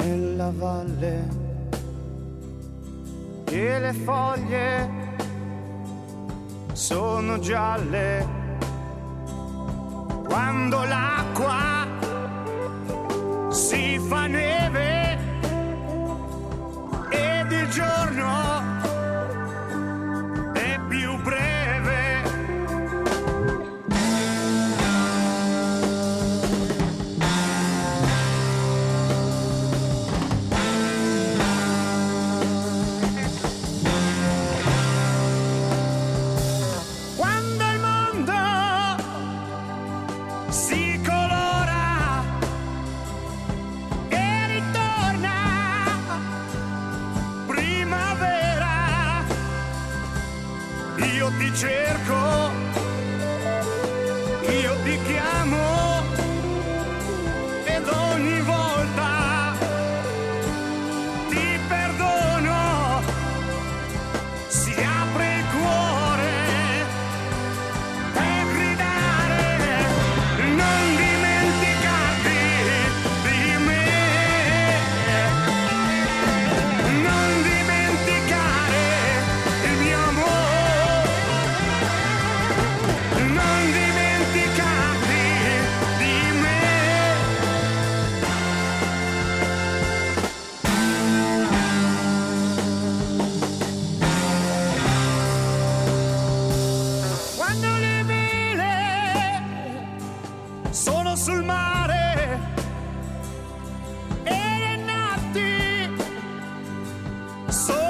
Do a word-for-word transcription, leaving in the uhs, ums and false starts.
nella valle e le foglie sono gialle quando l'acqua si fa neve ed il giorno è più breve. Quando il mondo si colora e ritorna primavera, io ti cerco, io ti chiamo ed ogni volta ti perdono, si apre il cuore per gridare, non dimenticarti di me, non dimenticare il mio amore, non dimenticarti di me. Quando le vele sono sul mare e le notti sono